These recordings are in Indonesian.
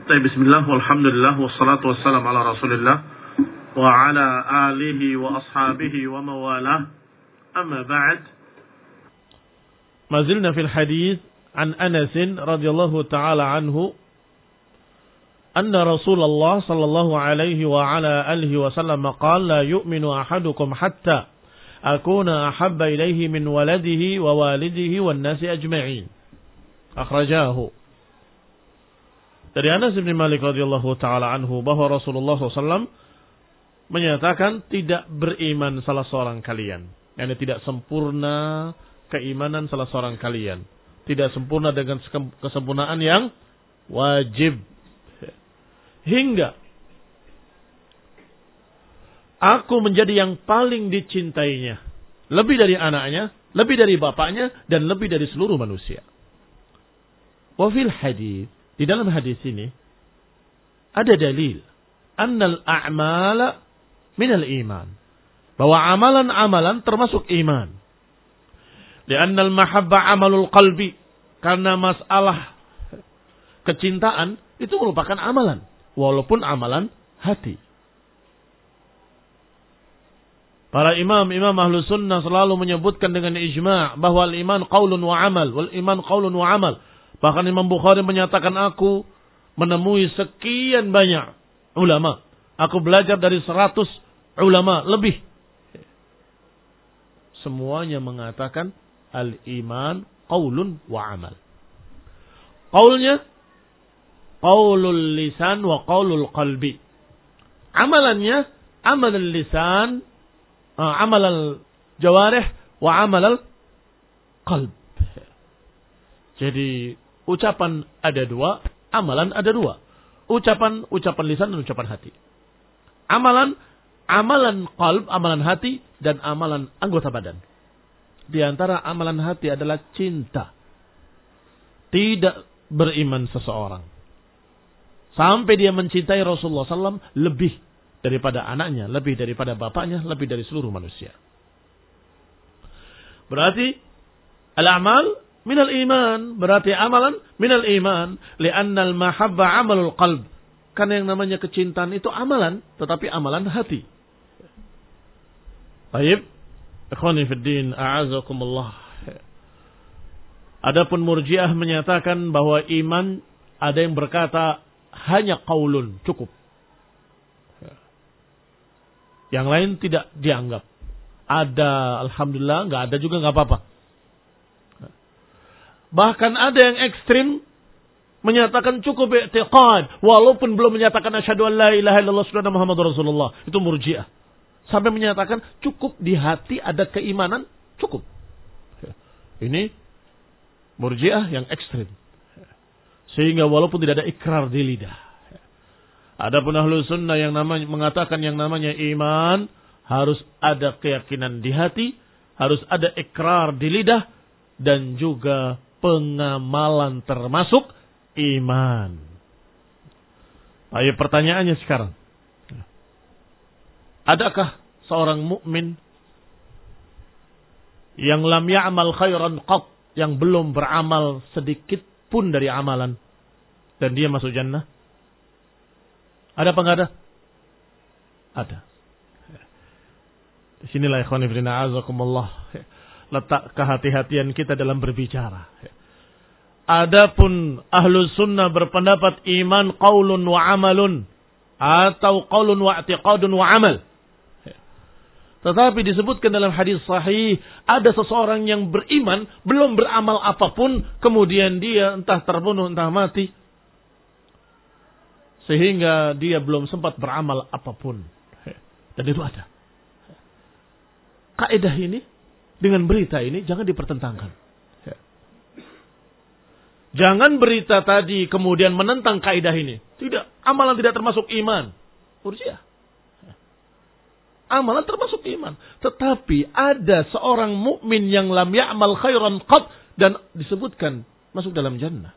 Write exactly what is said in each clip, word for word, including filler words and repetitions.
Bismillah, walhamdulillah, wassalatu wassalam ala rasulillah wa ala alihi wa ashabihi wa mawalah. Amma ba'd. Mazilna fil hadith an Anas radhiyallahu ta'ala anhu anna Rasulullah sallallahu alaihi wa ala alihi wa sallam qala la yu'minu ahadukum hatta akuna ahabba ilaihi min waladihi wa walidihi wan nasi ajma'in. Akhrajahu. Dari Anas bin Malik radhiyallahu taala anhu bahwa Rasulullah shallallahu alaihi wasallam menyatakan tidak beriman salah seorang kalian. Yani tidak sempurna keimanan salah seorang kalian. Tidak sempurna dengan kesempurnaan yang wajib. Hingga aku menjadi yang paling dicintainya. Lebih dari anaknya, lebih dari bapaknya, dan lebih dari seluruh manusia. Wa fil hadits, di dalam hadis ini ada dalil annal a'mala minal iman, bahwa amalan-amalan termasuk iman. Li'annal mahabba amalul qalbi, karena masalah kecintaan itu merupakan amalan, walaupun amalan hati. Para imam-imam ahlu sunnah selalu menyebutkan dengan ijma' bahwa al-iman qaulun wa amal, wal iman qaulun wa amal. Bahkan Imam Bukhari menyatakan, aku menemui sekian banyak ulama. Aku belajar dari seratus ulama lebih. Semuanya mengatakan al-iman qaulun wa amal. Qaulnya qaulul lisan wa qaulul qalbi. Amalannya amalul lisan, amalul jawarih wa amalul qalb. Jadi ucapan ada dua, amalan ada dua. Ucapan, ucapan lisan dan ucapan hati. Amalan, amalan qalb, amalan hati, dan amalan anggota badan. Di antara amalan hati adalah cinta. Tidak beriman seseorang sampai dia mencintai Rasulullah shallallahu alaihi wasallam lebih daripada anaknya, lebih daripada bapaknya, lebih dari seluruh manusia. Berarti al-amal minal iman, berarti amalan minal iman, li'anna al-mahabba amalul qalb. Karena yang namanya kecintaan itu amalan, tetapi amalan hati. Baik, ikhwani fid din, a'azakumullah. Adapun Murji'ah menyatakan bahwa iman ada yang berkata hanya qaulun, cukup. Yang lain tidak dianggap. Ada, alhamdulillah, enggak ada juga enggak apa-apa. Bahkan ada yang ekstrim menyatakan cukup i'tiqad walaupun belum menyatakan asyhadu an la ilaha illallah wa Muhammadur Rasulullah. Itu Murji'ah. Sampai menyatakan cukup di hati ada keimanan, cukup. Ini Murji'ah yang ekstrim. Sehingga walaupun tidak ada ikrar di lidah. Adapun ahlu sunnah yang namanya mengatakan yang namanya iman harus ada keyakinan di hati, harus ada ikrar di lidah, dan juga pengamalan termasuk iman. Ayo pertanyaannya sekarang. Adakah seorang mukmin yang lam ya'mal khairan qat, yang belum beramal sedikit pun dari amalan, dan dia masuk jannah? Ada apa enggak ada? Ada. Disinilah ikhwan fillah a'azakumullah letak kehati-hatian kita dalam berbicara. Adapun ahlu sunnah berpendapat iman qaulun wa amalun, atau qaulun wa i'tiqadun wa amal. Tetapi disebutkan dalam hadis sahih, ada seseorang yang beriman, belum beramal apapun, kemudian dia entah terbunuh, entah mati, sehingga dia belum sempat beramal apapun. Dan itu ada. Kaidah ini dengan berita ini jangan dipertentangkan. Jangan berita tadi kemudian menentang kaidah ini. Tidak, amalan tidak termasuk iman. Murji'ah. Amalan termasuk iman. Tetapi ada seorang mukmin yang lam ya'mal khairan qat, dan disebutkan masuk dalam jannah.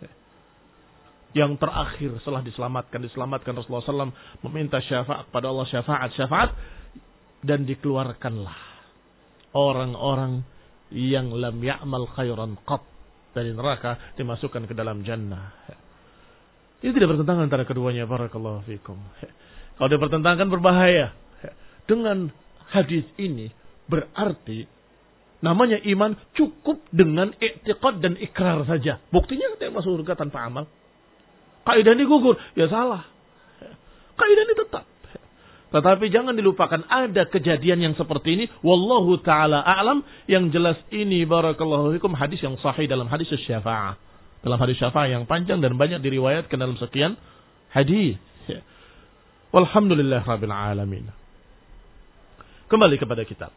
Yang terakhir setelah diselamatkan, diselamatkan Rasulullah shallallahu alaihi wasallam meminta syafaat kepada Allah, syafaat, syafaat, dan dikeluarkanlah orang-orang yang lam ya'mal khairan qat dari neraka, dimasukkan ke dalam jannah. Ini tidak bertentangan antara keduanya. Barakallahu fikum. Kalau dia bertentangan berbahaya. Dengan hadis ini berarti namanya iman cukup dengan i'tiqad dan ikrar saja. Buktinya kita masuk surga tanpa amal. Kaidah ini gugur, ya salah. Kaidah ini tetap. Tetapi jangan dilupakan ada kejadian yang seperti ini. Wallahu ta'ala a'lam. Yang jelas ini barakallahu fikum hadis yang sahih dalam hadis syafa'ah. Dalam hadis syafa'ah yang panjang dan banyak diriwayatkan dalam sekian hadis. Walhamdulillah rabbil alamin. Kembali kepada kitab.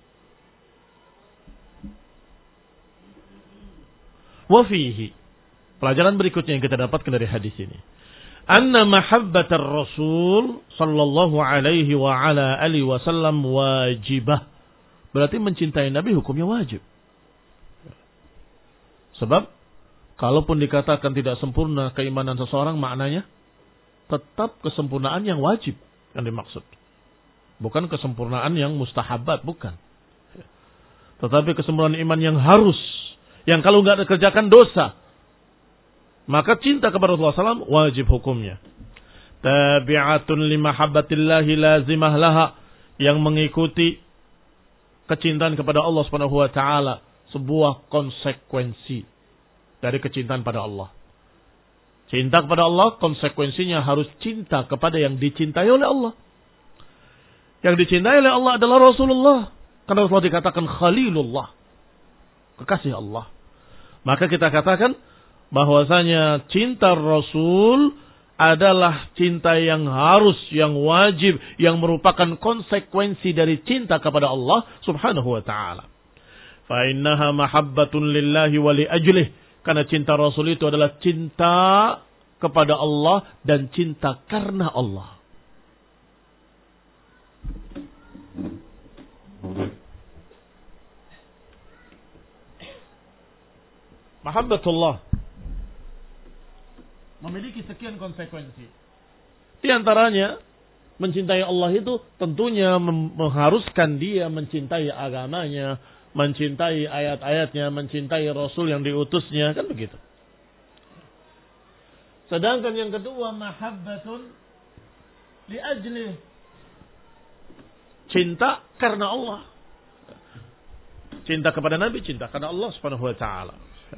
Wa fihi. Pelajaran berikutnya yang kita dapatkan dari hadis ini. Anna mahabbatar Rasul sallallahu alaihi wa ala alihi wasallam wajibah. Berarti mencintai Nabi hukumnya wajib. Sebab kalaupun dikatakan tidak sempurna keimanan seseorang, maknanya tetap kesempurnaan yang wajib yang dimaksud. Bukan kesempurnaan yang mustahabat, bukan. Tetapi kesempurnaan iman yang harus. Yang kalau nggak dikerjakan dosa. Maka cinta kepada Rasulullah shallallahu alaihi wasallam wajib hukumnya. Tabi'atun limahabbatillahi lazimah laha. Yang mengikuti kecintaan kepada Allah subhanahu wa ta'ala. Sebuah konsekuensi dari kecintaan pada Allah. Cinta kepada Allah konsekuensinya harus cinta kepada yang dicintai oleh Allah. Yang dicintai oleh Allah adalah Rasulullah. Karena Rasulullah dikatakan Khalilullah. Kekasih Allah. Maka kita katakan bahwasanya cinta Rasul adalah cinta yang harus, yang wajib, yang merupakan konsekuensi dari cinta kepada Allah subhanahu wa ta'ala. Fa innaha mahabbatun lillahi wa li ajlih. Karena cinta Rasul itu adalah cinta kepada Allah dan cinta karena Allah. Mahabbatullah memiliki sekian konsekuensi. Di antaranya, mencintai Allah itu tentunya mengharuskan dia mencintai agamanya, mencintai ayat-ayatnya, mencintai Rasul yang diutusnya, kan begitu. Sedangkan yang kedua, mahabbatun li ajli, cinta karena Allah. Cinta kepada Nabi, cinta karena Allah subhanahu wa ta'ala.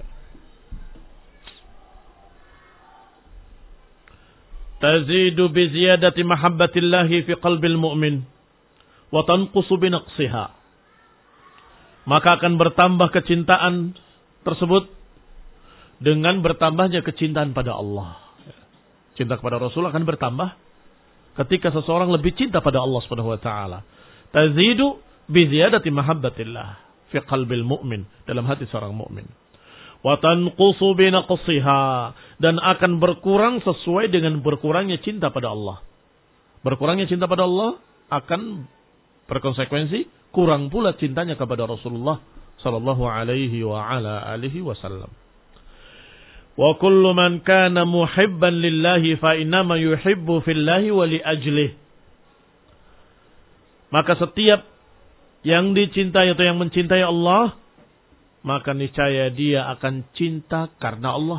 Tazidu bi ziyadati mahabbatillahi fi qalbil mu'min wa tanqusu bi naqsiha. Maka akan bertambah kecintaan tersebut dengan bertambahnya kecintaan pada Allah. Cinta kepada Rasul akan bertambah ketika seseorang lebih cinta pada Allah Subhanahu wa taala. Tazidu bi ziyadati mahabbatillah fi qalbil mu'min, dalam hati seorang mukmin. Wa tanqusu bi naqsiha, dan akan berkurang sesuai dengan berkurangnya cinta pada Allah. Berkurangnya cinta pada Allah akan berkonsekuensi kurang pula cintanya kepada Rasulullah sallallahu alaihi wa ala alihi wasallam. Wa kullu man kana muhibban lillahi fa innama yuhibbu fillahi wa li ajlihi. Maka setiap yang dicintai atau yang mencintai Allah, maka niscaya dia akan cinta karena Allah.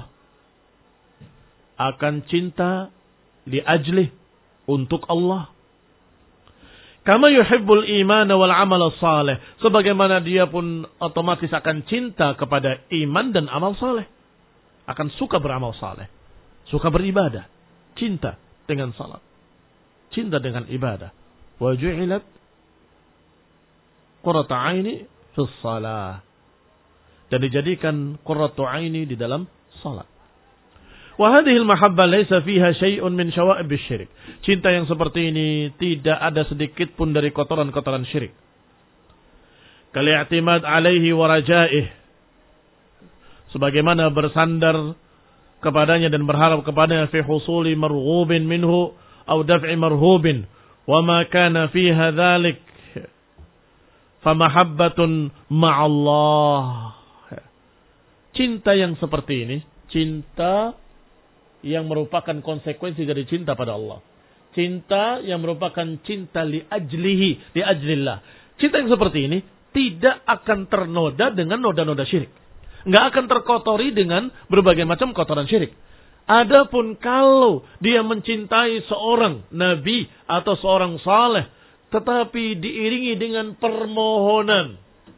Akan cinta li ajlih, untuk Allah. Kama yuhibbul iman wal amal saleh. Sebagaimana dia pun otomatis akan cinta kepada iman dan amal saleh. Akan suka beramal saleh. Suka beribadah. Cinta dengan salat. Cinta dengan ibadah. Wa ju'ilat qurratu aini fis salah. Dan dijadikan qurratu aini di dalam salat. Wa hadhihi al-mahabbah laysa fiha syai'un min syawa'ib asy-syirik. Cinta yang seperti ini tidak ada sedikit pun dari kotoran-kotoran syirik. Kal i'timad 'alaihi wa raja'ih. Sebagaimana bersandar kepadanya dan berharap kepadanya fi husuli marghubin minhu aw daf'i marhubin wa ma kana fiha dzalik fa mahabbatun ma'allah. Cinta yang seperti ini, cinta yang merupakan konsekuensi dari cinta pada Allah. Cinta yang merupakan cinta li ajlihi, li ajlillah. Cinta yang seperti ini tidak akan ternoda dengan noda-noda syirik. Enggak akan terkotori dengan berbagai macam kotoran syirik. Adapun kalau dia mencintai seorang nabi atau seorang saleh, tetapi diiringi dengan permohonan,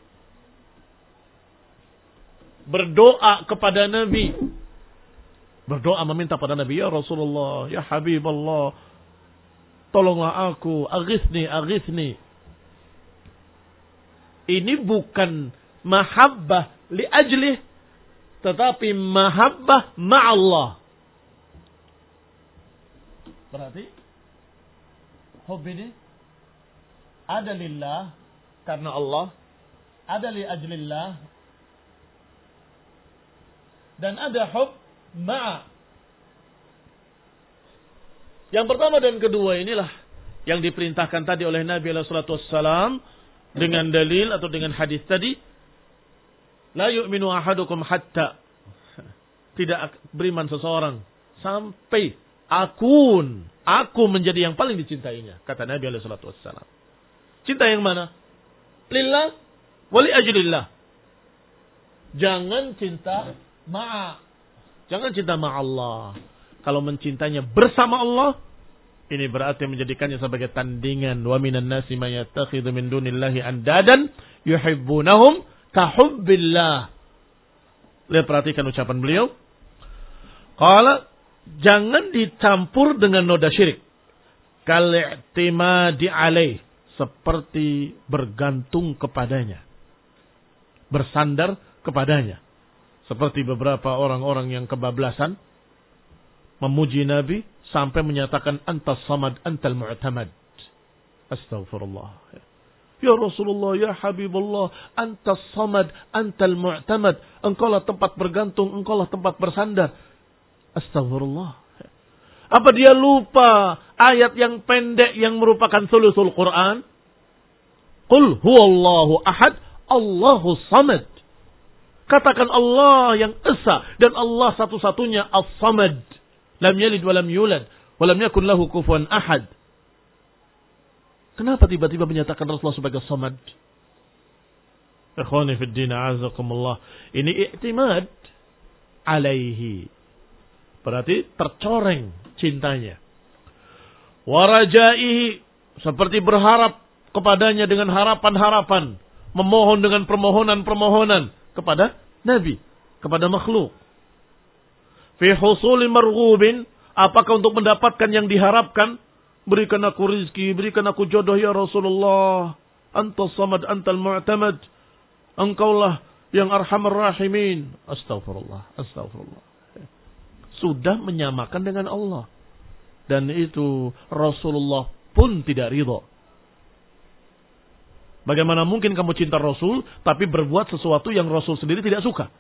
berdoa kepada nabi, berdoa meminta pada nabi, ya Rasulullah, ya Habiballah, tolonglah aku, aghithni, aghithni. Ini bukan mahabbah li ajlih, tetapi mahabbah ma'allah. Berarti hub ini ada lillah karena Allah, ada li ajlillah, dan ada hub ma'a. Yang pertama dan kedua inilah yang diperintahkan tadi oleh Nabi alaihi salatu wassalam dengan dalil atau dengan hadis tadi. La yu'minu ahadukum hatta, tidak beriman seseorang sampai akun, aku menjadi yang paling dicintainya, kata Nabi alaihi salatu wassalam. Cinta yang mana? Lillah wali ajlillah. Jangan cinta ma'a. Jangan cinta ma'allah. Kalau mencintanya bersama Allah, ini berarti menjadikannya sebagai tandingan. Wa minan nasi may yattakhidhu min dunillahi andadan yuhibbunahum kahubbillah. Lihat, perhatikan ucapan beliau. Qala, jangan dicampur dengan noda syirik. Kal-i'timadi alaih, seperti bergantung kepadanya, bersandar kepadanya. Seperti beberapa orang-orang yang kebablasan memuji Nabi sampai menyatakan antas samad antal mu'tamad. Astaghfirullah. Ya Rasulullah, ya Habibullah, antas samad antal mu'tamad. Engkaulah tempat bergantung, engkaulah tempat bersandar. Astaghfirullah. Apa dia lupa ayat yang pendek yang merupakan sulusul Quran? Qul huwallahu ahad, Allahu samad. Katakan Allah yang esa dan Allah satu-satunya as-samad. Lam yalid wa lam yulad wa lam yakun lahu kufuwan ahad. Kenapa tiba-tiba menyatakan Rasulullah sebagai samad? Ikhwani fid din, a'azakumullah. Ini i'timad alaihi. Berarti tercoreng cintanya. Warajaihi, seperti berharap kepadanya dengan harapan-harapan, memohon dengan permohonan-permohonan kepada Nabi, kepada makhluk. Fi husuli marghubin, apakah untuk mendapatkan yang diharapkan? Berikan aku rizki, berikan aku jodoh ya Rasulullah. Antas samad antal mu'tamad. Engkaulah yang arhamar rahimin. Astaghfirullah, astaghfirullah. Sudah menyamakan dengan Allah. Dan itu Rasulullah pun tidak ridha. Bagaimana mungkin kamu cinta Rasul, tapi berbuat sesuatu yang Rasul sendiri tidak suka?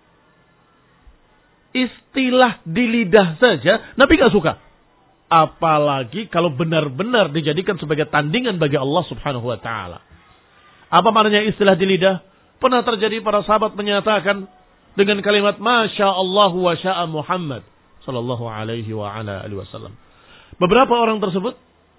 Istilah di lidah saja, Nabi gak suka. Apalagi kalau benar-benar dijadikan sebagai tandingan bagi Allah subhanahu wa ta'ala. Apa maknanya istilah di lidah? Pernah terjadi para sahabat menyatakan dengan kalimat Masya Allah wa sya'a Muhammad sallallahu alaihi wa ala alihi wasallam. Beberapa orang tersebut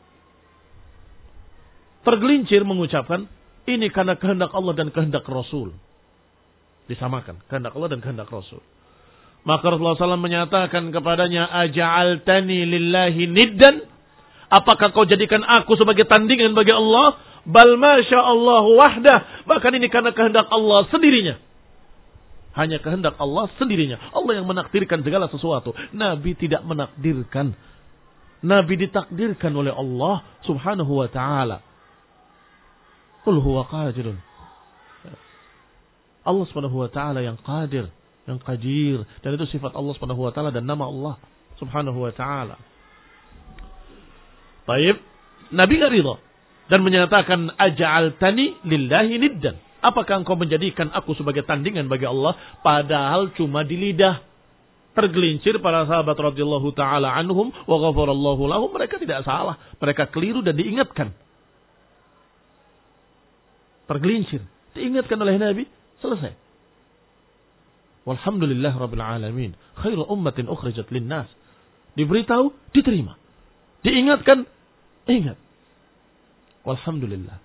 tergelincir mengucapkan ini karena kehendak Allah dan kehendak Rasul. Disamakan kehendak Allah dan kehendak Rasul. Maka Rasulullah shallallahu alaihi wasallam menyatakan kepadanya, aja'altani lillahi niddan? Apakah kau jadikan aku sebagai tandingan bagi Allah? Bal masya Allah wahdah. Bahkan ini karena kehendak Allah sendirinya. Hanya kehendak Allah sendirinya. Allah yang menakdirkan segala sesuatu. Nabi tidak menakdirkan. Nabi ditakdirkan oleh Allah subhanahu wa ta'ala. Qul huwa qadirun. Allah subhanahu wa ta'ala yang qadir, yang qadir. Dan itu sifat Allah subhanahu wa ta'ala dan nama Allah subhanahu wa ta'ala. Baik, Nabi gak ridha dan menyatakan aja'altani lillahi niddan. Apakah engkau menjadikan aku sebagai tandingan bagi Allah? Padahal cuma di lidah. Tergelincir para sahabat radhiyallahu ta'ala anhum wa ghafarallahu lahum. Mereka tidak salah. Mereka keliru dan diingatkan. Tergelincir. Diingatkan oleh Nabi. Selesai. Walhamdulillah rabbil alamin. Khairu ummatin ukhrijat linnas. Diberitahu, diterima. Diingatkan, ingat. Walhamdulillah.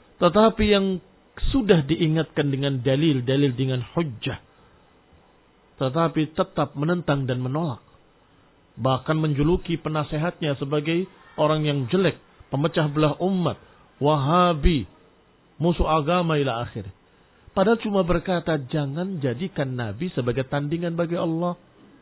Tetapi yang sudah diingatkan dengan dalil-dalil dengan hujjah. tetapi tetap menentang dan menolak. Bahkan menjuluki penasehatnya sebagai orang yang jelek, pemecah belah umat, Wahabi, musuh agama ila akhir. Padahal cuma berkata, jangan jadikan Nabi sebagai tandingan bagi Allah.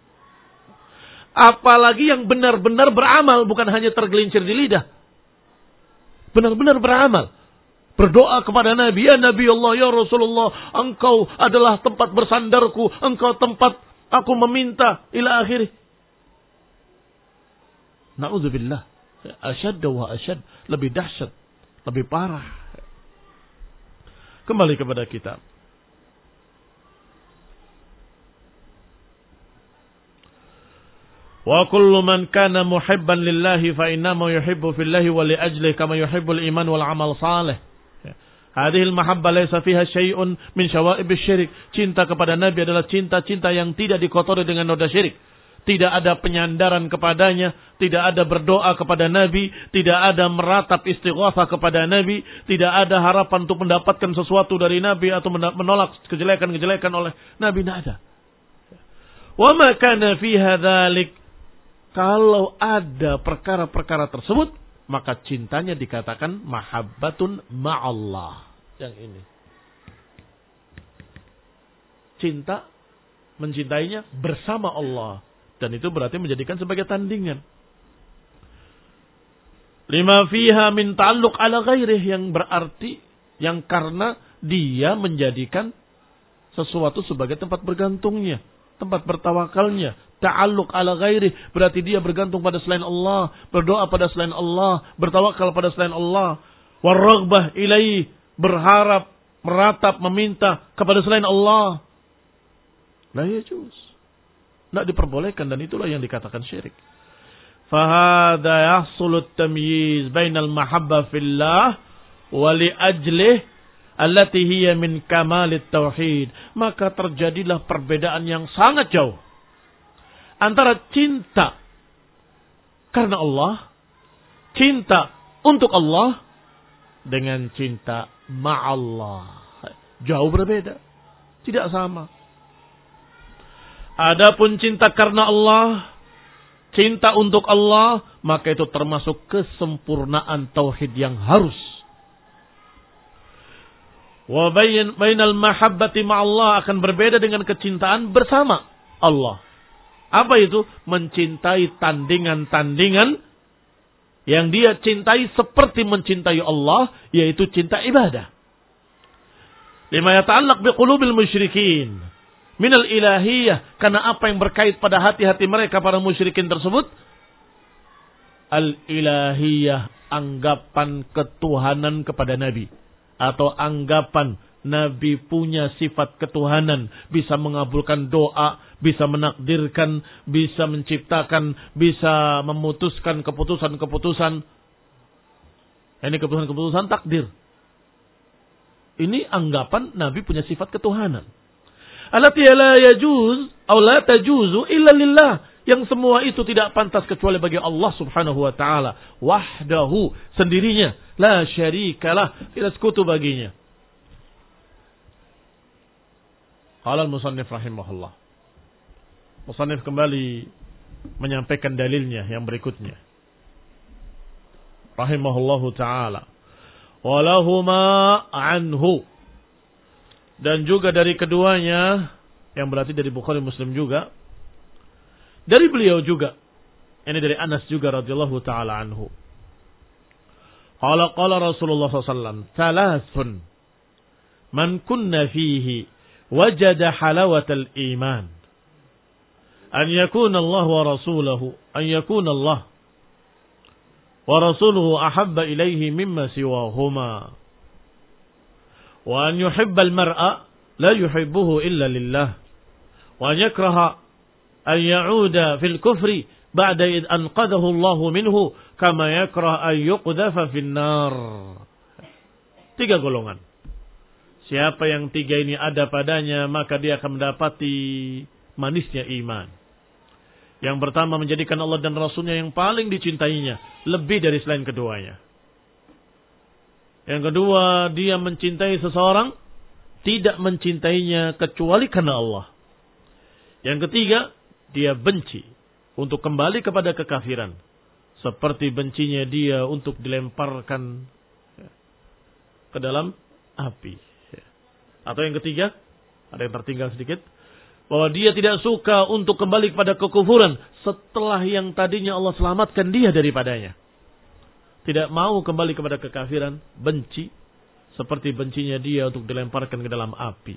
Apalagi yang benar-benar beramal, bukan hanya tergelincir di lidah. Benar-benar beramal. Berdoa kepada Nabi, ya Nabi Allah, ya Rasulullah, engkau adalah tempat bersandarku, engkau tempat aku meminta, ila akhirih. Na'udzubillah. Asyad wa asyad. Lebih dahsyat, lebih parah. Kembali kepada kitab. Wa kullu man kana muhibban lillahi fa innama yuhibbu fillahi wa li ajlihi kama yuhibbul iman wal amal salih. Hadhil mahabbah laysa fiha syai'un min syawa'ibis syirik. Cinta kepada Nabi adalah cinta-cinta yang tidak dikotori dengan noda syirik. Tidak ada penyandaran kepadanya, tidak ada berdoa kepada Nabi, tidak ada meratap istighatsah kepada Nabi, tidak ada harapan untuk mendapatkan sesuatu dari Nabi atau menolak kejelekan-kejelekan oleh Nabi, tidak ada. Wa ma kana fiha dzalik. Kalau ada perkara-perkara tersebut, maka cintanya dikatakan mahabbatun ma'allah. Yang ini. Cinta, mencintainya bersama Allah. Dan itu berarti menjadikan sebagai tandingan. Lima fiha min ta'alluq ala ghairih. Yang berarti, yang karena dia menjadikan sesuatu sebagai tempat bergantungnya. Tempat bertawakalnya. Ta'alluq ala ghairih. Berarti dia bergantung pada selain Allah. Berdoa pada selain Allah. Bertawakal pada selain Allah. Warraghbah ilaih. Berharap, meratap, meminta kepada selain Allah. La yajuz. Tidak diperbolehkan dan itulah yang dikatakan syirik. Fahada yahsulut tamyiz bainal mahabbah fillah wa li ajlih allati hiya min kamalit tauhid. Maka terjadilah perbedaan yang sangat jauh antara cinta karena Allah, cinta untuk Allah, dengan cinta ma'allah. Jauh berbeda. Tidak sama. Adapun cinta karena Allah, cinta untuk Allah, maka itu termasuk kesempurnaan tauhid yang harus. Wa bainal mahabbati ma'allah akan berbeda dengan kecintaan bersama Allah. Apa itu? Mencintai tandingan-tandingan yang dia cintai seperti mencintai Allah, yaitu cinta ibadah. Lima yata'allaq biqulubil musyrikin minal ilahiyah, karena apa yang berkait pada hati-hati mereka para musyrikin tersebut, al ilahiyah, anggapan ketuhanan kepada Nabi, atau anggapan Nabi punya sifat ketuhanan, bisa mengabulkan doa, bisa menakdirkan, bisa menciptakan, bisa memutuskan keputusan-keputusan. Ini keputusan-keputusan takdir. Ini anggapan Nabi punya sifat ketuhanan. Allati la yajuz aw la tajuzu illa lillah. Yang semua itu tidak pantas kecuali bagi Allah Subhanahu wa taala wahdahu, sendirinya, la syarikalah, tidak sekutu baginya. Qala al-musannif rahimahullah. Musannif kembali menyampaikan dalilnya yang berikutnya. Rahimahullahu taala. Walahuma anhu. Dan juga dari keduanya, yang berarti dari Bukhari Muslim juga, dari beliau juga, ini dari Anas juga radhiyallahu taala anhu. Qala qala Rasulullah sallallahu alaihi wasallam, "Thalathun man kunna fihi wajada halawatal iman. An yakuna Allah wa rasuluhu, an yakuna Allah wa rasuluhu ahabba ilaihi mimma siwahuma. Wa an yuhibbal mar'a la yuhibbuhu illa lillah. Wa an yakraha an ya'uda fil kufri ba'da id anqadahu Allah minhu kama yakrah an yuqdafa fin nar." Tiga golongan. Siapa yang tiga ini ada padanya, maka dia akan mendapati manisnya iman. Yang pertama, menjadikan Allah dan Rasulnya yang paling dicintainya, lebih dari selain keduanya. Yang kedua, dia mencintai seseorang, tidak mencintainya kecuali karena Allah. Yang ketiga, dia benci untuk kembali kepada kekafiran. Seperti bencinya dia untuk dilemparkan ke dalam api. Atau yang ketiga, ada yang tertinggal sedikit, bahwa dia tidak suka untuk kembali kepada kekufuran setelah yang tadinya Allah selamatkan dia daripadanya. Tidak mau kembali kepada kekafiran, benci seperti bencinya dia untuk dilemparkan ke dalam api.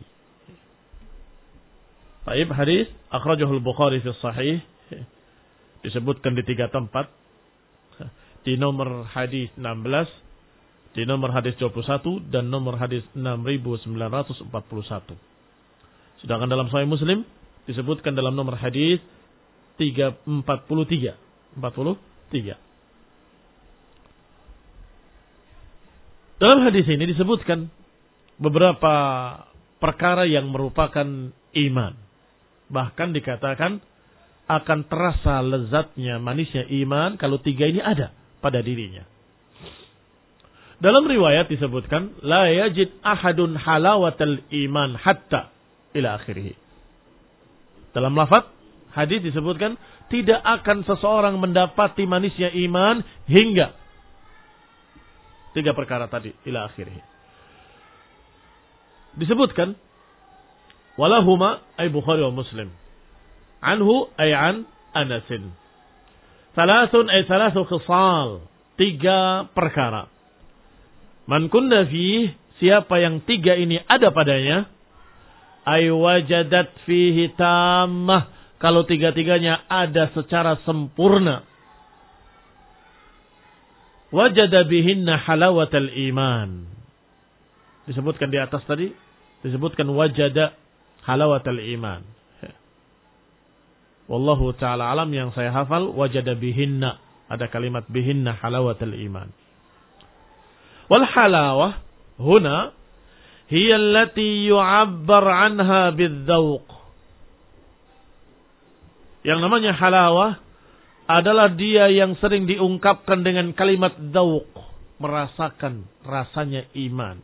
Baik, hadis akhrajahul Bukhari fi sahih, disebutkan di tiga tempat. Di nomor hadis enam belas, di nomor hadis dua puluh satu dan nomor hadis enam ribu sembilan ratus empat puluh satu. Sedangkan dalam Sahih Muslim disebutkan dalam nomor hadis tiga empat puluh tiga. empat puluh tiga. Dalam hadis ini disebutkan beberapa perkara yang merupakan iman. Bahkan dikatakan akan terasa lezatnya, manisnya iman kalau tiga ini ada pada dirinya. Dalam riwayat disebutkan la yajid ahadun halawatal iman hatta ila akhirih. Dalam lafaz hadis disebutkan tidak akan seseorang mendapati manisnya iman hingga tiga perkara tadi ila akhirih. Disebutkan walahuma ay Bukhari wa Muslim. Anhu ay an Anasin. Salasun ay salasu khisal. Tiga perkara. Man kunna fih, siapa yang tiga ini ada padanya, ay wajadat fihi tammah, kalau tiga-tiganya ada secara sempurna. Wajada bihinna halawatal iman. Disebutkan di atas tadi, disebutkan wajada halawatal iman. Wallahu ta'ala alam, yang saya hafal wajada bihinna, ada kalimat bihinna halawatal iman. Wal halawah huna hiya allati yu'abbar anha bidzauq. Yang namanya halawah adalah dia yang sering diungkapkan dengan kalimat dzauq, merasakan rasanya iman.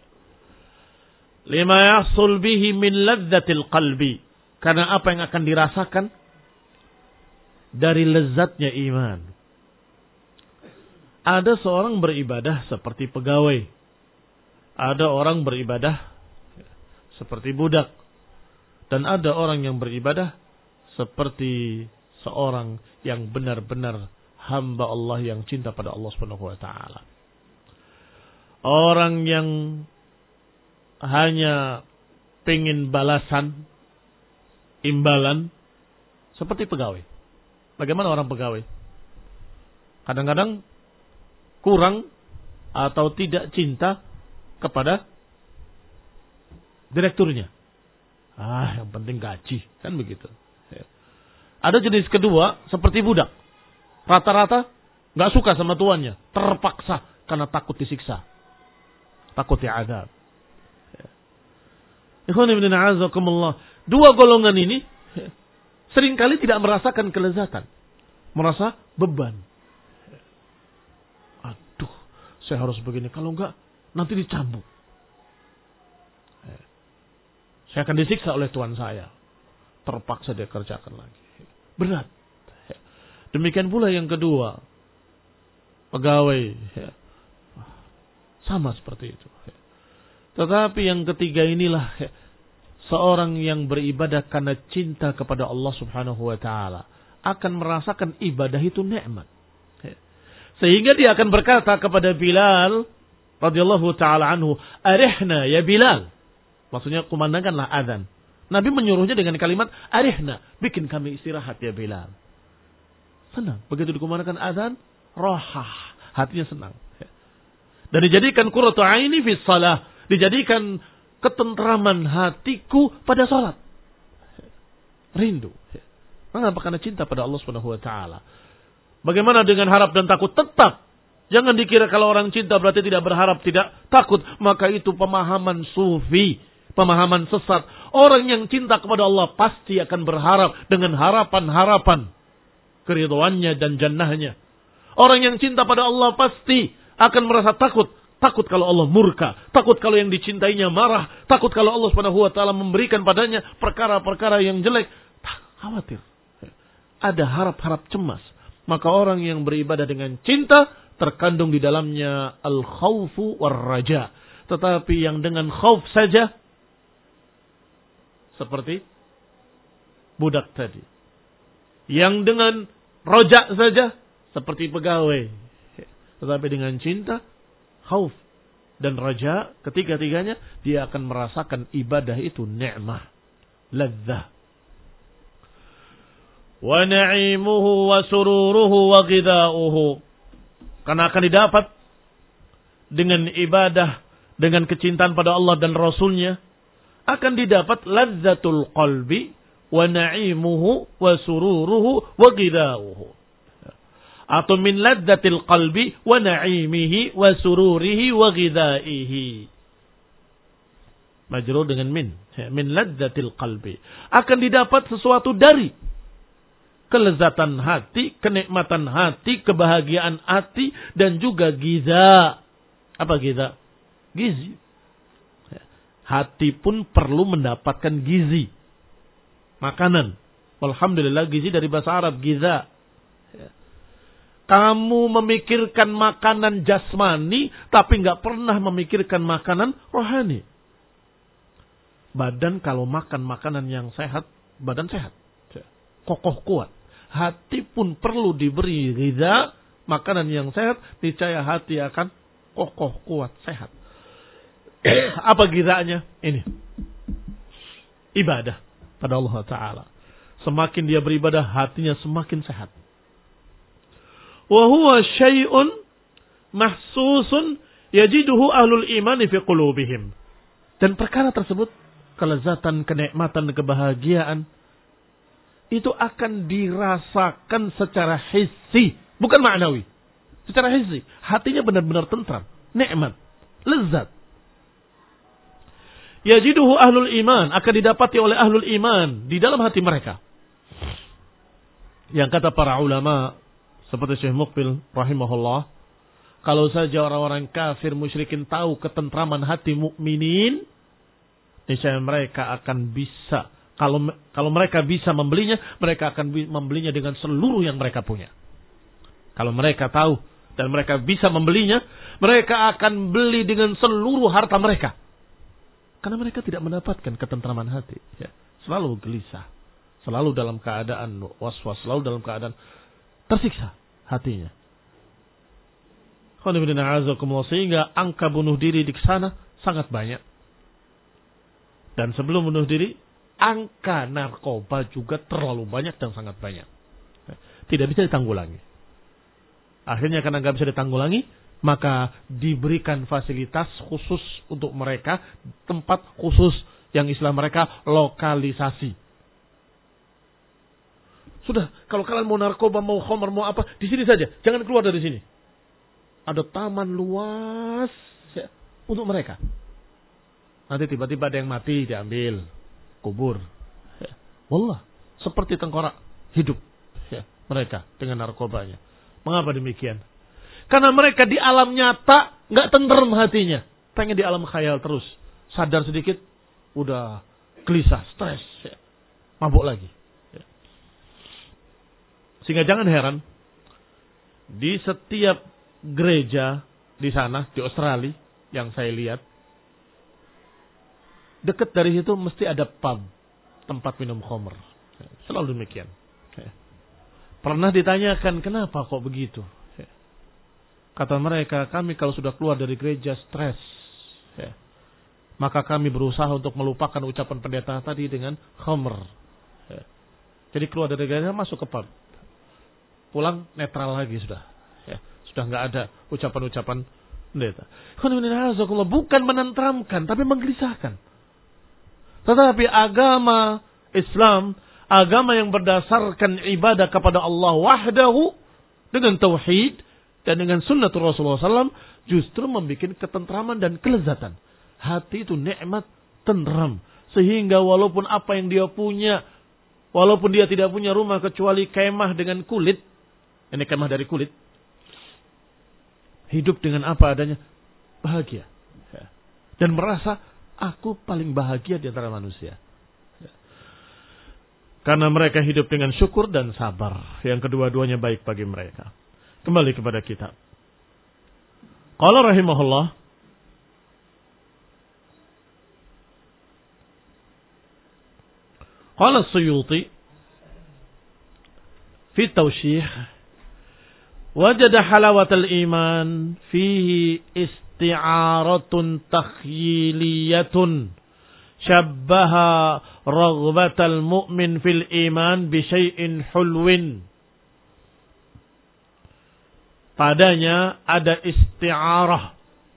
Lima yahsul bihi min ladzatil qalbi, karena apa yang akan dirasakan dari lezatnya iman. Ada seorang beribadah seperti pegawai. Ada orang beribadah seperti budak. Dan ada orang yang beribadah seperti seorang yang benar-benar hamba Allah yang cinta pada Allah Subhanahu wa taala. Orang yang hanya pengin balasan, imbalan, seperti pegawai. Bagaimana orang pegawai? Kadang-kadang kurang atau tidak cinta kepada direkturnya. Ah, yang penting gaji, kan begitu. Ada jenis kedua seperti budak. Rata-rata nggak suka sama tuannya, terpaksa karena takut disiksa, takut diazab. Ikhwan ibn a'azakumullah. Dua golongan ini seringkali tidak merasakan kelezatan, merasa beban. Aduh, saya harus begini, kalau enggak nanti dicambuk. Saya akan disiksa oleh tuan saya. Terpaksa dia kerjakan lagi. Berat. Demikian pula yang kedua, pegawai. Sama seperti itu. Tetapi yang ketiga inilah seorang yang beribadah karena cinta kepada Allah Subhanahu wa taala akan merasakan ibadah itu nikmat. Sehingga dia akan berkata kepada Bilal radhiyallahu taala anhu, "Arihna ya Bilal." Maksudnya kumandangkanlah azan. Nabi menyuruhnya dengan kalimat arihna, bikin kami istirahat ya Bilal. Senang. Begitu dikumandangkan azan, rohah, hatinya senang. Dan dijadikan qurratu aini fi shalah, dijadikan ketentraman hatiku pada salat. Rindu. Mengapa? Karena cinta pada Allah Subhanahu wa taala. Bagaimana dengan harap dan takut? Tetap. Jangan dikira kalau orang cinta berarti tidak berharap, tidak takut. Maka itu pemahaman sufi, pemahaman sesat. Orang yang cinta kepada Allah pasti akan berharap dengan harapan-harapan keridhaannya dan jannahnya. Orang yang cinta pada Allah pasti akan merasa takut. Takut kalau Allah murka. Takut kalau yang dicintainya marah. Takut kalau Allah Subhanahu wa taala memberikan padanya perkara-perkara yang jelek. Takut. khawatir. Ada harap-harap cemas. Maka orang yang beribadah dengan cinta terkandung di dalamnya al-khawfu war-raja. Tetapi yang dengan khauf saja seperti budak tadi. Yang dengan roja saja seperti pegawai. Tetapi dengan cinta, khauf dan raja, ketiga-tiganya dia akan merasakan ibadah itu ni'mah, ladzah. Wa na'imuhu wa sururuhu wa ghidha'uhu. Karena akan didapat dengan ibadah, dengan kecintaan pada Allah dan Rasulnya, akan didapat ladzatul qalbi wa na'imuhu wa sururuhu wa ghidha'uhu. Atau min ladzatil qalbi wa na'imihi wa sururihi wa ghidha'ihi. Majrur dengan min. Min ladzatil qalbi. Akan didapat sesuatu dari kelezatan hati, kenikmatan hati, kebahagiaan hati, dan juga giza. Apa giza? Gizi. Hati pun perlu mendapatkan gizi. Makanan. Alhamdulillah gizi dari bahasa Arab, giza. Kamu memikirkan makanan jasmani, tapi nggak pernah memikirkan makanan rohani. Badan kalau makan makanan yang sehat, badan sehat. Kokoh kuat. Hati pun perlu diberi giza, makanan yang sehat, niscaya hati akan kokoh kuat, sehat. Apa gizanya? Ini. Ibadah pada Allah Ta'ala. Semakin dia beribadah, hatinya semakin sehat. Wa huwa syai'un mahsusun yajiduhu ahlul imani fi qulubihim. Dan perkara tersebut, kelezatan, kenikmatan, kebahagiaan, itu akan dirasakan secara hissi, bukan ma'nawi. Secara hissi, hatinya benar-benar tentram, nikmat, lezat. Yajiduhu ahlul iman, akan didapati oleh ahlul iman di dalam hati mereka. Yang kata para ulama seperti Syekh Muqbil rahimahullah, kalau saja orang-orang kafir musyrikin tahu ketentraman hati mukminin, niscaya mereka akan bisa, kalau kalau mereka bisa membelinya, mereka akan membelinya dengan seluruh yang mereka punya. Kalau mereka tahu dan mereka bisa membelinya, mereka akan beli dengan seluruh harta mereka. Karena mereka tidak mendapatkan ketentraman hati, ya. Selalu gelisah, selalu dalam keadaan was-was, selalu dalam keadaan tersiksa hatinya. Sehingga angka bunuh diri di sana sangat banyak. Dan sebelum bunuh diri, angka narkoba juga terlalu banyak dan sangat banyak. Tidak bisa ditanggulangi. Akhirnya karena nggak bisa ditanggulangi, maka diberikan fasilitas khusus untuk mereka, tempat khusus yang istilah mereka lokalisasi. Sudah, kalau kalian mau narkoba, mau khamar, mau apa, di sini saja. Jangan keluar dari sini. Ada taman luas ya, untuk mereka. Nanti tiba-tiba ada yang mati, diambil, kubur. Ya. Wallah, seperti tengkorak hidup ya, mereka dengan narkobanya. Mengapa demikian? Karena mereka di alam nyata nggak tentrem hatinya. Pengen di alam khayal terus. Sadar sedikit, udah gelisah, stres, ya. Mabuk lagi. Sehingga jangan heran, di setiap gereja di sana, di Australia, yang saya lihat, dekat dari situ mesti ada pub, tempat minum khamr. Selalu demikian. Pernah ditanyakan, kenapa kok begitu? Kata mereka, kami kalau sudah keluar dari gereja stres, maka kami berusaha untuk melupakan ucapan pendeta tadi dengan khamr. Jadi keluar dari gereja, masuk ke pub. Pulang netral lagi sudah, ya, sudah nggak ada ucapan-ucapan pendeta. Bukan menenteramkan, tapi menggelisahkan. Tetapi agama Islam, agama yang berdasarkan ibadah kepada Allah wahdahu dengan tauhid dan dengan sunnatul Rasulullah sallallahu alaihi wasallam, justru membuat ketentraman dan kelezatan. Hati itu nikmat, tentram, sehingga walaupun apa yang dia punya, walaupun dia tidak punya rumah kecuali kemah dengan kulit. Ini kemah dari kulit. Hidup dengan apa adanya. Bahagia. Dan merasa, aku paling bahagia di antara manusia. Karena mereka hidup dengan syukur dan sabar. Yang kedua-duanya baik bagi mereka. Kembali kepada kitab. Qala rahimahullah. Qala Suyuti. Fi tawshih. Wajada halawatal iman. Fihi isti'aratun takhyiliyatun. Syabbaha raghbatal mu'min fil iman bisyai'in hulwin. Padanya ada isti'arah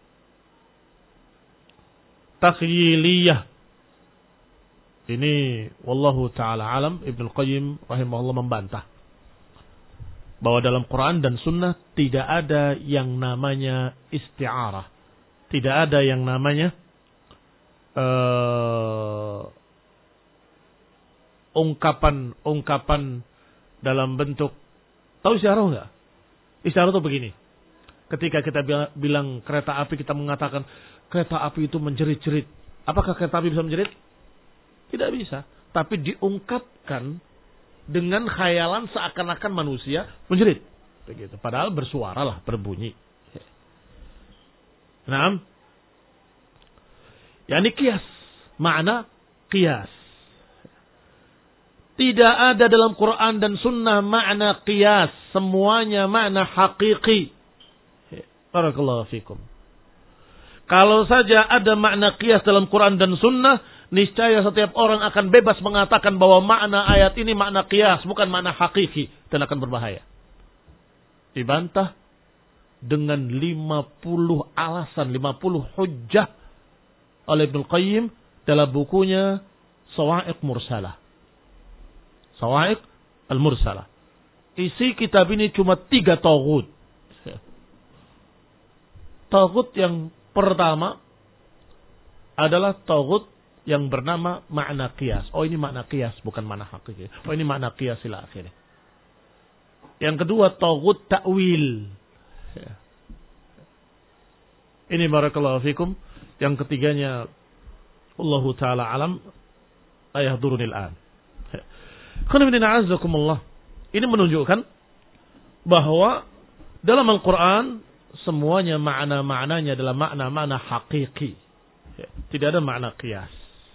takhyiliyah. Ini wallahu taala alam, Ibnu Qayyim rahimahullah membantah bahwa dalam Quran dan Sunnah tidak ada yang namanya isti'arah. Tidak ada yang namanya uh, ungkapan-ungkapan dalam bentuk, tahu isti'arah enggak? Isti'arah itu begini. Ketika kita bilang, bilang kereta api, kita mengatakan kereta api itu menjerit-jerit. Apakah kereta api bisa menjerit? Tidak bisa. Tapi diungkapkan dengan khayalan seakan-akan manusia menjerit. Begitu. Padahal bersuara lah, berbunyi. Nah, yakni qiyas. Makna qiyas. Tidak ada dalam Quran dan Sunnah makna qiyas. Semuanya makna hakiki. Barakallahu fikum. Kalau saja ada makna qiyas dalam Quran dan Sunnah, niscaya setiap orang akan bebas mengatakan bahwa makna ayat ini makna qiyas, bukan makna hakiki. Dan akan berbahaya. Dibantah dengan lima puluh alasan, lima puluh hujjah oleh Ibnu Qayyim dalam bukunya Sawa'iq Mursalah. Sawa'iq Al-Mursalah. Isi kitab ini cuma tiga taghut. Taghut yang pertama adalah taghut yang bernama makna qiyas. Oh, ini makna qiyas, bukan makna hakiki. Oh, ini makna qiyas ila akhirnya. Yang kedua taghut ta'wil. Ini barakallahu fikum. Yang ketiganya Allahu taala alam ayahdurunil an. Ini menunjukkan bahwa dalam Al-Quran semuanya makna-maknanya adalah makna-makna hakiki. Tidak ada makna qiyas.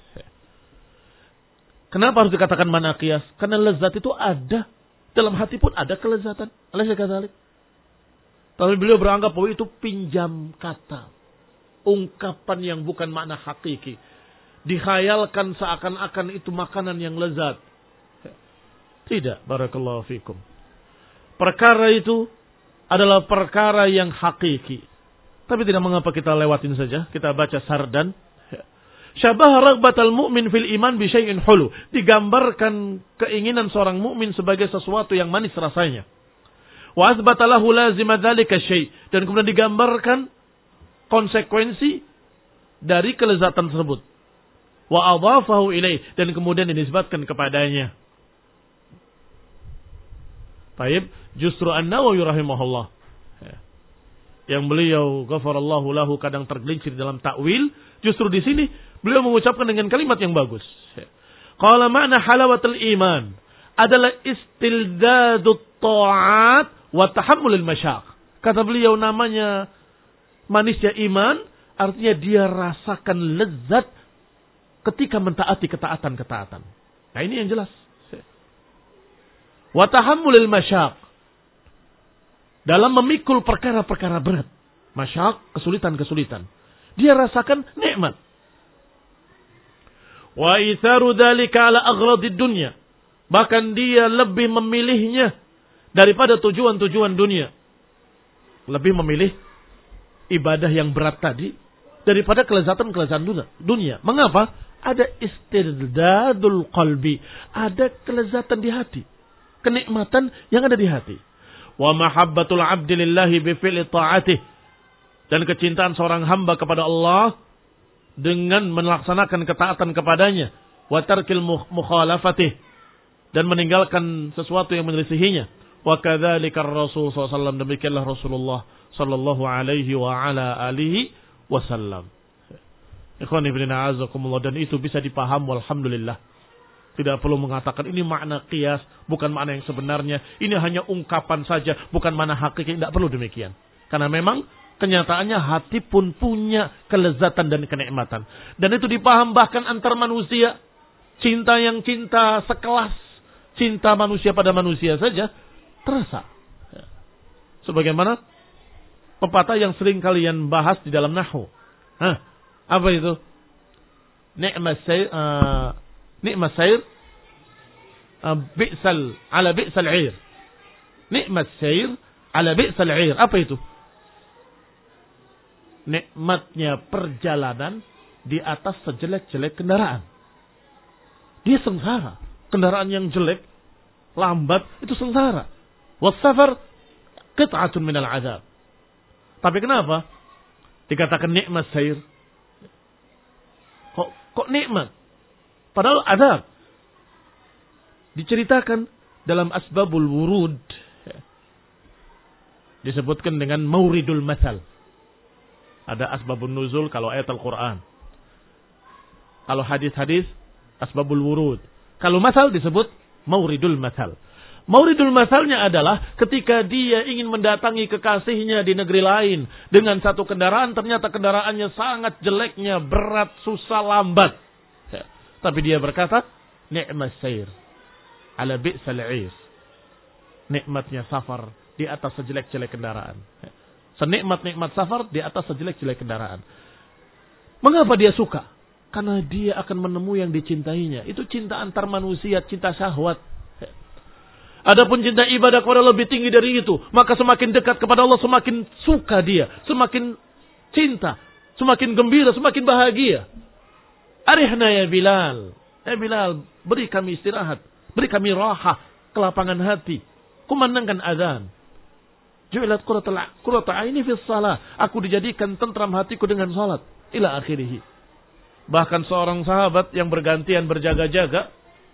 Kenapa harus dikatakan makna qiyas? Karena lezat itu ada. Dalam hati pun ada kelezatan. Alaysa kadzalik? Tapi beliau beranggap bahwa itu pinjam kata. Ungkapan yang bukan makna hakiki. Dikhayalkan seakan-akan itu makanan yang lezat. Tidak, barakallahu fikum. Perkara itu adalah perkara yang hakiki. Tapi tidak mengapa kita lewatin saja. Kita baca sardan. Syabah raghbatal mu'min fil iman bi syai'in hulu. Digambarkan keinginan seorang mukmin sebagai sesuatu yang manis rasanya. Wa asbata lahu lazima dzalika syai'. Dan kemudian digambarkan konsekuensi dari kelezatan tersebut. Wa adhafahu ilaih. Dan kemudian dinisbatkan kepadanya. Baik, justru An-Nawawi rahimahullah, yang beliau ghafarallahu lahu kadang tergelincir dalam takwil, justru di sini beliau mengucapkan dengan kalimat yang bagus. Qala ma'na halawatul iman adalah istildadut ta'at wa tahammulul masyaq. Kata beliau namanya manisnya iman, artinya dia rasakan lezat ketika mentaati ketaatan-ketaatan. Nah, ini yang jelas. Wa tahammulil masyaq, dalam memikul perkara-perkara berat. Masyaq, kesulitan-kesulitan. Dia rasakan nikmat. Wa itharu dzalika ala aghradid dunya, bahkan dia lebih memilihnya daripada tujuan-tujuan dunia. Lebih memilih ibadah yang berat tadi daripada kelezatan-kelezatan dunia. Mengapa? Ada istirdadul qalbi, ada kelezatan di hati. Kenikmatan yang ada di hati. Wa mahabbatul abdi lillahi bi fi'li ta'atih, dan kecintaan seorang hamba kepada Allah dengan melaksanakan ketaatan kepadanya. Wa tarkil mukhalafatih, dan meninggalkan sesuatu yang menyelisihinya. Wa kadzalika Rasul sallallahu alaihi wasallam, demikianlah Rasulullah sallallahu alaihi wa ala alihi wasallam. Ikhwani fillah, a'azakumullah, dan itu bisa dipaham walhamdulillah Tidak perlu mengatakan ini makna qiyas, bukan makna yang sebenarnya. Ini hanya ungkapan saja, bukan makna hakiki. Tidak perlu demikian. Karena memang kenyataannya hati pun punya kelezatan dan kenikmatan. Dan itu dipaham bahkan antar manusia. Cinta yang cinta sekelas, cinta manusia pada manusia saja, terasa. Sebagaimana pepatah yang sering kalian bahas di dalam nahwu. Hah, apa itu? Ni'mas sayr, uh, ni'mas sayr, uh, bi'sal, ala bi'sal 'ir. Ni'mas sayr, ala bi'sal 'ir. Apa itu? Nikmatnya perjalanan di atas sejelek-jelek kendaraan. Dia sengsara. Kendaraan yang jelek, lambat, itu sengsara. Wassafar qit'atun minal 'adzab. Tapi kenapa dikatakan nikmat sayr? Kok kok nikmat? Padahal azab. Diceritakan dalam asbabul wurud. Disebutkan dengan mauridul mathal. Ada asbabun nuzul kalau ayat Al-Quran. Kalau hadis-hadis, asbabul wurud. Kalau mathal disebut mauridul mathal. Mauridul mathalnya adalah ketika dia ingin mendatangi kekasihnya di negeri lain dengan satu kendaraan, ternyata kendaraannya sangat jeleknya, berat, susah, lambat. Ya. Tapi dia berkata, ni'mas sayr ala bi'sal 'ir. Nikmatnya safar di atas sejelek-jelek kendaraan. Ya. Senikmat-nikmat safar di atas sejelek-jelek kendaraan. Mengapa dia suka? Karena dia akan menemui yang dicintainya. Itu cinta antar manusia, cinta syahwat. Adapun cinta ibadah kepada Allah lebih tinggi dari itu. Maka semakin dekat kepada Allah, semakin suka dia. Semakin cinta. Semakin gembira, semakin bahagia. Arihna ya Bilal. Ya Bilal, beri kami istirahat. Beri kami raha, kelapangan hati. Kumandangkan azan. Ju'ilat qurrata aini fi shalah. Aku dijadikan tentram hatiku dengan salat. Ila akhirih. Bahkan seorang sahabat yang bergantian berjaga-jaga,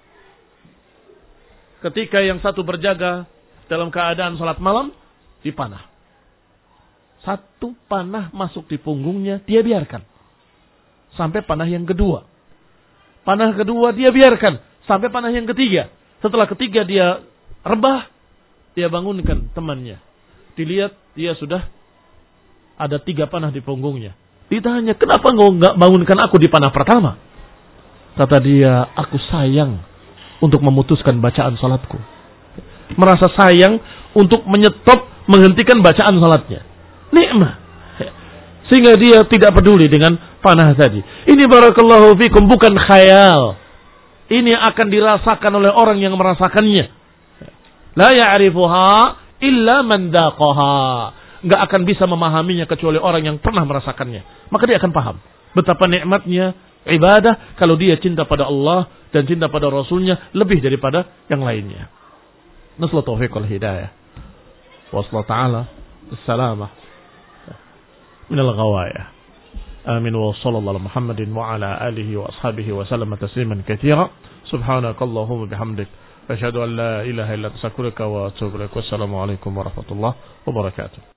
ketika yang satu berjaga dalam keadaan salat malam, dipanah. Satu panah masuk di punggungnya, dia biarkan. Sampai panah yang kedua. Panah kedua dia biarkan. Sampai panah yang ketiga. Setelah ketiga dia rebah, dia bangunkan temannya. Dilihat dia sudah ada tiga panah di punggungnya. Ditanya, kenapa engkau enggak bangunkan aku di panah pertama? Kata dia, aku sayang untuk memutuskan bacaan salatku. Merasa sayang untuk menyetop, menghentikan bacaan salatnya. Nikmat. Sehingga dia tidak peduli dengan panah tadi. Ini barakallahu fikum bukan khayal. Ini akan dirasakan oleh orang yang merasakannya. La ya'rifuha illa man daqaha. Enggak akan bisa memahaminya kecuali orang yang pernah merasakannya. Maka dia akan paham betapa nikmatnya ibadah kalau dia cinta pada Allah dan cinta pada Rasulnya lebih daripada yang lainnya. Nasallahu taufiq wal hidayah. Wa sallallahu ta'ala as-salamah min al-ghawaya. Amin wa sallallahu ala Muhammadin wa ala alihi wa ashabihi wa sallama tasliman katsira. Subhanakallahumma bihamdik asyhadu an la ilaha illa anta astaghfiruka wa atubu ilaik. Wassalamu alaikum warahmatullahi wabarakatuh.